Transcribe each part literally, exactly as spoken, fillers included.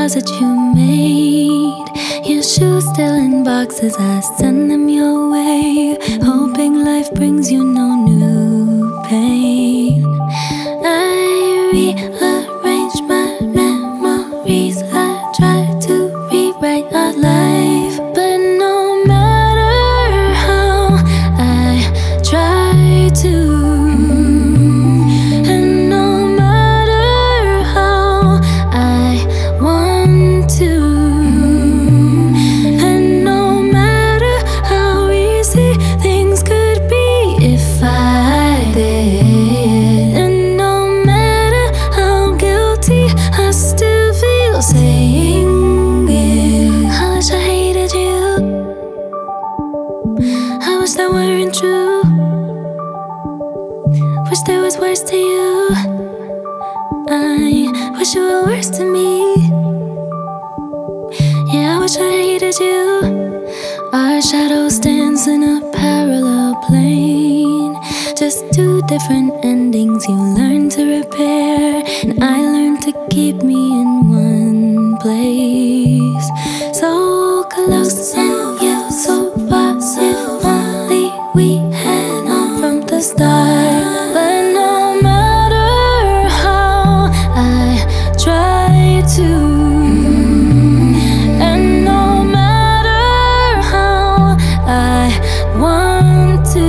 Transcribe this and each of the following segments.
closet you made. Your shoes still in boxes, I send them your way, hoping life brings you no new pain. I rearrange my memories, I try to rewrite our life, but no matter how I try to, I wish that weren't true. Wish there was worse to you. I wish you were worse to me. Yeah, I wish I hated you. Our shadow stands in a parallel plane, just two different endings you learn to repair, and I learned to keep me in one place. So close and yet so far, if only we had known from the start. But no matter how I try to, and no matter how I want to,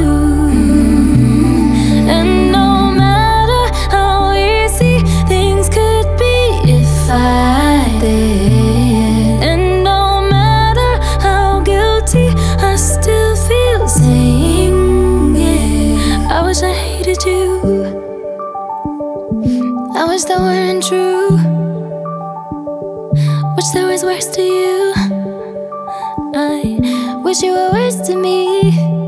and no matter how easy things could be if I did, and no matter how guilty I still feel saying it. I wish I hated you. I wish that weren't true. Wish there was worse to you. I wish you were worse to me.